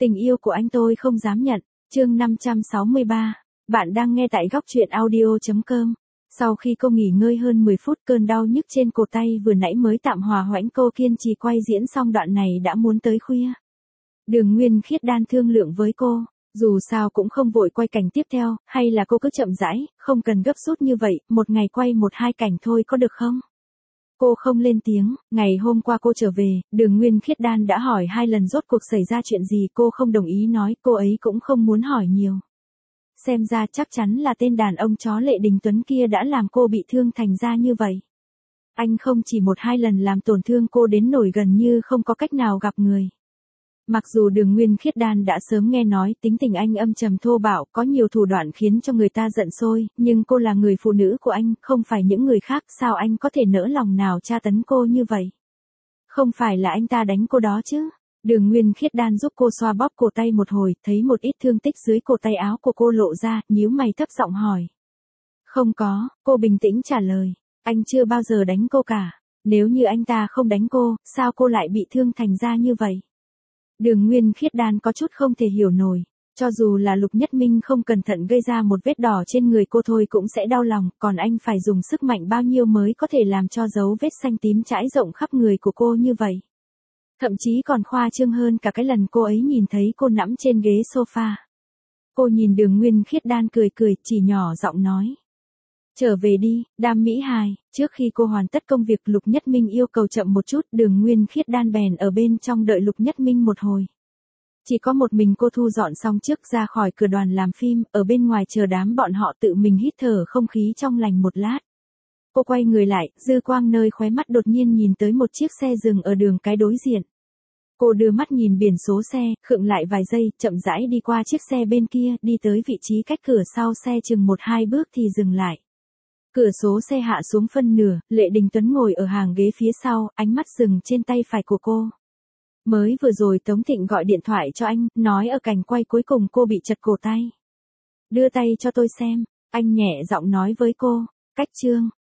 Tình yêu của anh tôi không dám nhận. Chương 563. Bạn đang nghe tại góc truyện audio.com. Sau khi cô nghỉ ngơi hơn 10 phút, cơn đau nhức trên cổ tay vừa nãy mới tạm hòa hoãn, cô kiên trì quay diễn xong đoạn này đã muốn tới khuya. Đường Nguyên Khiết Đan thương lượng với cô, dù sao cũng không vội quay cảnh tiếp theo, hay là cô cứ chậm rãi, không cần gấp rút như vậy, một ngày quay 1-2 cảnh thôi có được không? Cô không lên tiếng. Ngày hôm qua cô trở về, Đường Nguyên Khiết Đan đã hỏi 2 lần rốt cuộc xảy ra chuyện gì, cô không đồng ý nói, cô ấy cũng không muốn hỏi nhiều. Xem ra chắc chắn là tên đàn ông chó Lệ Đình Tuấn kia đã làm cô bị thương thành ra như vậy. Anh không chỉ 1-2 lần làm tổn thương cô đến nỗi gần như không có cách nào gặp người. Mặc dù Đường Nguyên Khiết Đan đã sớm nghe nói tính tình anh âm trầm thô bạo, có nhiều thủ đoạn khiến cho người ta giận sôi, nhưng cô là người phụ nữ của anh, không phải những người khác, sao anh có thể nỡ lòng nào tra tấn cô như vậy? Không phải là anh ta đánh cô đó chứ? Đường Nguyên Khiết Đan giúp cô xoa bóp cổ tay một hồi, thấy một ít thương tích dưới cổ tay áo của cô lộ ra, nhíu mày thấp giọng hỏi. Không có, cô bình tĩnh trả lời, anh chưa bao giờ đánh cô cả. Nếu như anh ta không đánh cô, sao cô lại bị thương thành ra như vậy? Đường Nguyên Khiết Đan có chút không thể hiểu nổi, cho dù là Lục Nhất Minh không cẩn thận gây ra một vết đỏ trên người cô thôi cũng sẽ đau lòng, còn anh phải dùng sức mạnh bao nhiêu mới có thể làm cho dấu vết xanh tím trải rộng khắp người của cô như vậy. Thậm chí còn khoa trương hơn cả cái lần cô ấy nhìn thấy cô nằm trên ghế sofa. Cô nhìn Đường Nguyên Khiết Đan cười cười, chỉ nhỏ giọng nói. Trở về đi, Đam Mỹ Hài. Trước khi cô hoàn tất công việc, Lục Nhất Minh yêu cầu chậm một chút, Đường Nguyên Khiết Đan bèn ở bên trong đợi Lục Nhất Minh một hồi. Chỉ có một mình cô thu dọn xong trước ra khỏi cửa đoàn làm phim, ở bên ngoài chờ đám bọn họ, tự mình hít thở không khí trong lành một lát. Cô quay người lại, dư quang nơi khóe mắt đột nhiên nhìn tới một chiếc xe dừng ở đường cái đối diện. Cô đưa mắt nhìn biển số xe, khựng lại vài giây, chậm rãi đi qua chiếc xe bên kia, đi tới vị trí cách cửa sau xe chừng 1-2 bước thì dừng lại. Cửa số xe hạ xuống phân nửa, Lệ Đình Tuấn ngồi ở hàng ghế phía sau, ánh mắt dừng trên tay phải của cô. Mới vừa rồi Tống Thịnh gọi điện thoại cho anh, nói ở cảnh quay cuối cùng cô bị chật cổ tay. Đưa tay cho tôi xem, anh nhẹ giọng nói với cô. Cách chương